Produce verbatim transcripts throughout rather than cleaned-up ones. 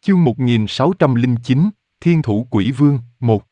Chương một nghìn sáu trăm lẻ chín, Thiên Thủ Quỷ Vương, một.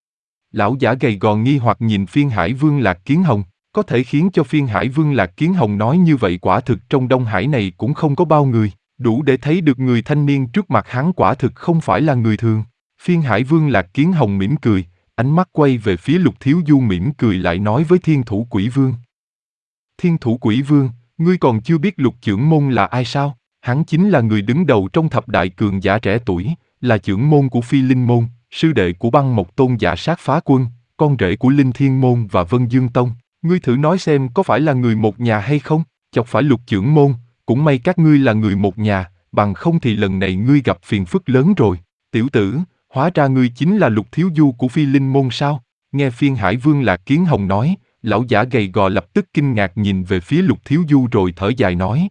Lão giả gầy gò nghi hoặc nhìn Phiên Hải Vương Lạc Kiến Hồng, có thể khiến cho Phiên Hải Vương Lạc Kiến Hồng nói như vậy quả thực trong Đông Hải này cũng không có bao người, đủ để thấy được người thanh niên trước mặt hắn quả thực không phải là người thường. Phiên Hải Vương Lạc Kiến Hồng mỉm cười, ánh mắt quay về phía Lục Thiếu Du mỉm cười lại nói với Thiên Thủ Quỷ Vương. Thiên Thủ Quỷ Vương, ngươi còn chưa biết Lục Chưởng Môn là ai sao? Hắn chính là người đứng đầu trong thập đại cường giả trẻ tuổi, là trưởng môn của Phi Linh Môn, sư đệ của Băng Mộc Tôn Giả Sát Phá Quân, con rể của Linh Thiên Môn và Vân Dương Tông. Ngươi thử nói xem có phải là người một nhà hay không? Chọc phải Lục Chưởng Môn, cũng may các ngươi là người một nhà, bằng không thì lần này ngươi gặp phiền phức lớn rồi. Tiểu tử, hóa ra ngươi chính là Lục Thiếu Du của Phi Linh Môn sao? Nghe Phiên Hải Vương Lạc Kiến Hồng nói, lão giả gầy gò lập tức kinh ngạc nhìn về phía Lục Thiếu Du rồi thở dài nói.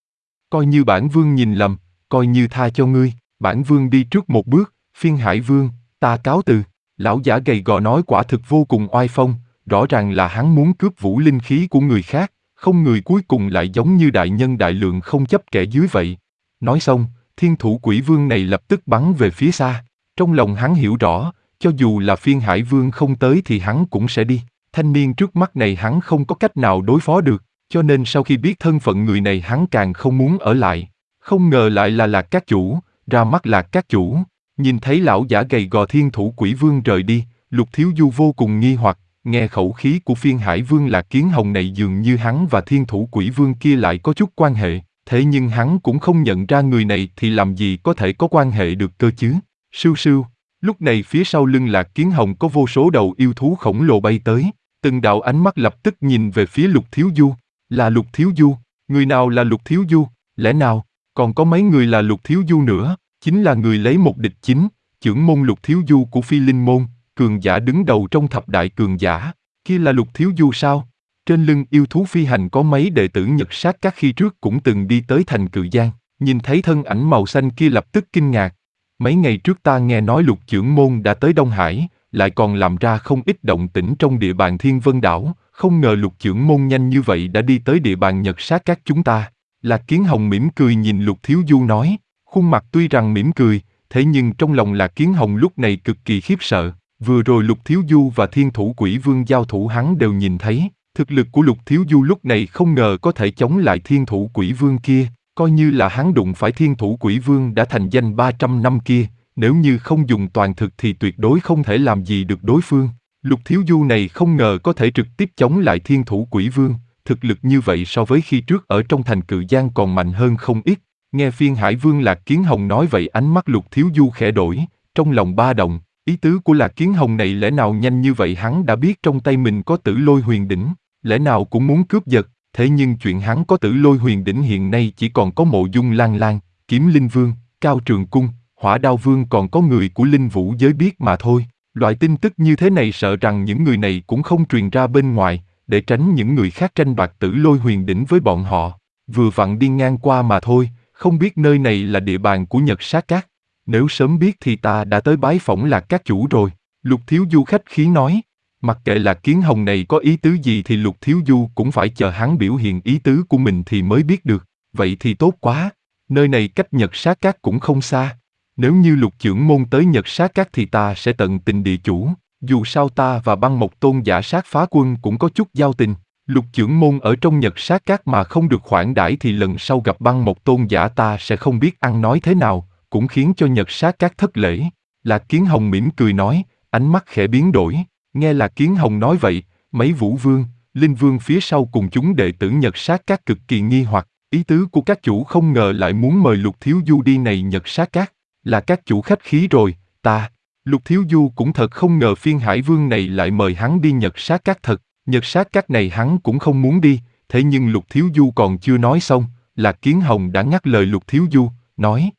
Coi như bản vương nhìn lầm, coi như tha cho ngươi, bản vương đi trước một bước, Phiên Hải Vương, ta cáo từ. Lão giả gầy gò nói quả thực vô cùng oai phong, rõ ràng là hắn muốn cướp vũ linh khí của người khác, không người cuối cùng lại giống như đại nhân đại lượng không chấp kẻ dưới vậy. Nói xong, Thiên Thủ Quỷ Vương này lập tức bắn về phía xa, trong lòng hắn hiểu rõ, cho dù là Phiên Hải Vương không tới thì hắn cũng sẽ đi, thanh niên trước mắt này hắn không có cách nào đối phó được. Cho nên sau khi biết thân phận người này hắn càng không muốn ở lại. Không ngờ lại là Lạc Các Chủ, ra mắt Lạc Các Chủ. Nhìn thấy lão giả gầy gò Thiên Thủ Quỷ Vương rời đi, Lục Thiếu Du vô cùng nghi hoặc, nghe khẩu khí của Phiên Hải Vương Lạc Kiến Hồng này dường như hắn và Thiên Thủ Quỷ Vương kia lại có chút quan hệ. Thế nhưng hắn cũng không nhận ra người này thì làm gì có thể có quan hệ được cơ chứ. Sưu sưu, lúc này phía sau lưng Lạc Kiến Hồng có vô số đầu yêu thú khổng lồ bay tới. Từng đạo ánh mắt lập tức nhìn về phía Lục Thiếu Du. Là Lục Thiếu Du, người nào là Lục Thiếu Du, lẽ nào, còn có mấy người là Lục Thiếu Du nữa, chính là người lấy một địch chính, trưởng môn Lục Thiếu Du của Phi Linh Môn, cường giả đứng đầu trong thập đại cường giả, kia là Lục Thiếu Du sao? Trên lưng yêu thú phi hành có mấy đệ tử Nhật Sát Các khi trước cũng từng đi tới thành Cự Giang, nhìn thấy thân ảnh màu xanh kia lập tức kinh ngạc. Mấy ngày trước ta nghe nói Lục Chưởng Môn đã tới Đông Hải, lại còn làm ra không ít động tĩnh trong địa bàn Thiên Vân Đảo. Không ngờ Lục Chưởng Môn nhanh như vậy đã đi tới địa bàn Nhật Sát Các chúng ta. Lạc Kiến Hồng mỉm cười nhìn Lục Thiếu Du nói, khuôn mặt tuy rằng mỉm cười, thế nhưng trong lòng Lạc Kiến Hồng lúc này cực kỳ khiếp sợ. Vừa rồi Lục Thiếu Du và Thiên Thủ Quỷ Vương giao thủ hắn đều nhìn thấy, thực lực của Lục Thiếu Du lúc này không ngờ có thể chống lại Thiên Thủ Quỷ Vương kia, coi như là hắn đụng phải Thiên Thủ Quỷ Vương đã thành danh ba trăm năm kia, nếu như không dùng toàn thực thì tuyệt đối không thể làm gì được đối phương. Lục Thiếu Du này không ngờ có thể trực tiếp chống lại Thiên Thủ Quỷ Vương, thực lực như vậy so với khi trước ở trong thành Cự Giang còn mạnh hơn không ít. Nghe Phiên Hải Vương Lạc Kiến Hồng nói vậy ánh mắt Lục Thiếu Du khẽ đổi, trong lòng ba động, ý tứ của Lạc Kiến Hồng này lẽ nào nhanh như vậy hắn đã biết trong tay mình có Tử Lôi Huyền Đỉnh, lẽ nào cũng muốn cướp giật, thế nhưng chuyện hắn có Tử Lôi Huyền Đỉnh hiện nay chỉ còn có Mộ Dung Lan Lan, Kiếm Linh Vương, Cao Trường Cung, Hỏa Đao Vương còn có người của Linh Vũ giới biết mà thôi. Loại tin tức như thế này sợ rằng những người này cũng không truyền ra bên ngoài, để tránh những người khác tranh đoạt Tử Lôi Huyền Đỉnh với bọn họ. Vừa vặn đi ngang qua mà thôi, không biết nơi này là địa bàn của Nhật Sát Các. Nếu sớm biết thì ta đã tới bái phỏng Lạc Các Chủ rồi. Lục Thiếu Du khách khí nói. Mặc kệ Lạc Kiến Hồng này có ý tứ gì thì Lục Thiếu Du cũng phải chờ hắn biểu hiện ý tứ của mình thì mới biết được. Vậy thì tốt quá. Nơi này cách Nhật Sát Các cũng không xa. Nếu như Lục Chưởng Môn tới Nhật Sát Các thì ta sẽ tận tình địa chủ, dù sao ta và Băng Mộc Tôn Giả Sát Phá Quân cũng có chút giao tình. Lục Chưởng Môn ở trong Nhật Sát Các mà không được khoản đãi thì lần sau gặp Băng Mộc Tôn Giả ta sẽ không biết ăn nói thế nào, cũng khiến cho Nhật Sát Các thất lễ. Lạc Kiến Hồng mỉm cười nói, ánh mắt khẽ biến đổi. Nghe Lạc Kiến Hồng nói vậy, mấy Vũ Vương, Linh Vương phía sau cùng chúng đệ tử Nhật Sát Các cực kỳ nghi hoặc, ý tứ của các chủ không ngờ lại muốn mời Lục Thiếu Du đi này Nhật Sát Các. Là các chủ khách khí rồi, ta. Lục Thiếu Du cũng thật không ngờ Phiên Hải Vương này lại mời hắn đi Nhật Sát Các thật. Nhật Sát Các này hắn cũng không muốn đi, thế nhưng Lục Thiếu Du còn chưa nói xong, Lạc Kiến Hồng đã ngắt lời Lục Thiếu Du, nói.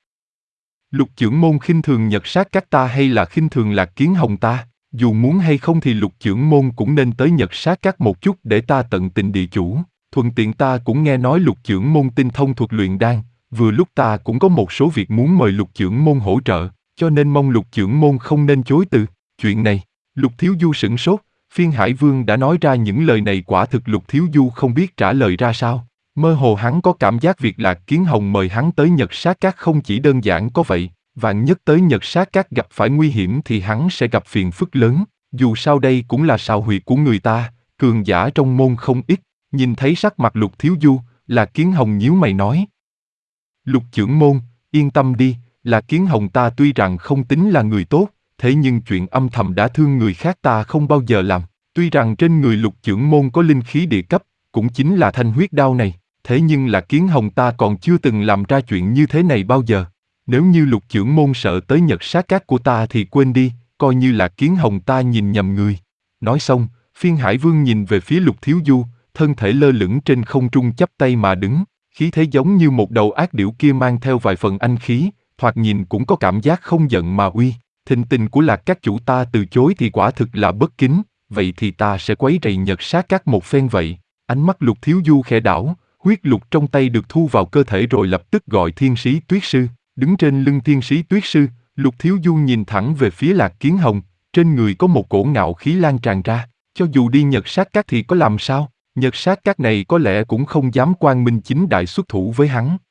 Lục Chưởng Môn khinh thường Nhật Sát Các ta hay là khinh thường Lạc Kiến Hồng ta? Dù muốn hay không thì Lục Chưởng Môn cũng nên tới Nhật Sát Các một chút để ta tận tình địa chủ. Thuận tiện ta cũng nghe nói Lục Chưởng Môn tinh thông thuật luyện đan. Vừa lúc ta cũng có một số việc muốn mời Lục Chưởng Môn hỗ trợ, cho nên mong Lục Chưởng Môn không nên chối từ. Chuyện này, Lục Thiếu Du sửng sốt, Phiên Hải Vương đã nói ra những lời này quả thực Lục Thiếu Du không biết trả lời ra sao. Mơ hồ hắn có cảm giác việc Lạc Kiến Hồng mời hắn tới Nhật Sát Các không chỉ đơn giản có vậy, Vạn nhất tới Nhật Sát Các gặp phải nguy hiểm thì hắn sẽ gặp phiền phức lớn, dù sao đây cũng là sào huyệt của người ta, cường giả trong môn không ít. Nhìn thấy sắc mặt Lục Thiếu Du, Lạc Kiến Hồng nhíu mày nói. Lục trưởng môn, yên tâm đi, Lạc Kiến Hồng ta tuy rằng không tính là người tốt, thế nhưng chuyện âm thầm đã thương người khác ta không bao giờ làm. Tuy rằng trên người Lục trưởng môn có linh khí địa cấp, cũng chính là thanh huyết đao này, thế nhưng Lạc Kiến Hồng ta còn chưa từng làm ra chuyện như thế này bao giờ. Nếu như Lục trưởng môn sợ tới Nhật Sát Các của ta thì quên đi, coi như Lạc Kiến Hồng ta nhìn nhầm người. Nói xong, Phiên Hải Vương nhìn về phía Lục Thiếu Du, thân thể lơ lửng trên không trung chắp tay mà đứng, khí thế giống như một đầu ác điểu kia mang theo vài phần anh khí, thoạt nhìn cũng có cảm giác không giận mà uy. Thịnh tình của Lạc các chủ ta từ chối thì quả thực là bất kính, vậy thì ta sẽ quấy rầy Nhật Sát Các một phen vậy. Ánh mắt Lục Thiếu Du khẽ đảo, huyết lục trong tay được thu vào cơ thể rồi lập tức gọi Thiên Sĩ Tuyết Sư. Đứng trên lưng Thiên Sĩ Tuyết Sư, Lục Thiếu Du nhìn thẳng về phía Lạc Kiến Hồng, trên người có một cổ ngạo khí lan tràn ra, cho dù đi Nhật Sát Các thì có làm sao, Nhật Sát Các này có lẽ cũng không dám quang minh chính đại xuất thủ với hắn.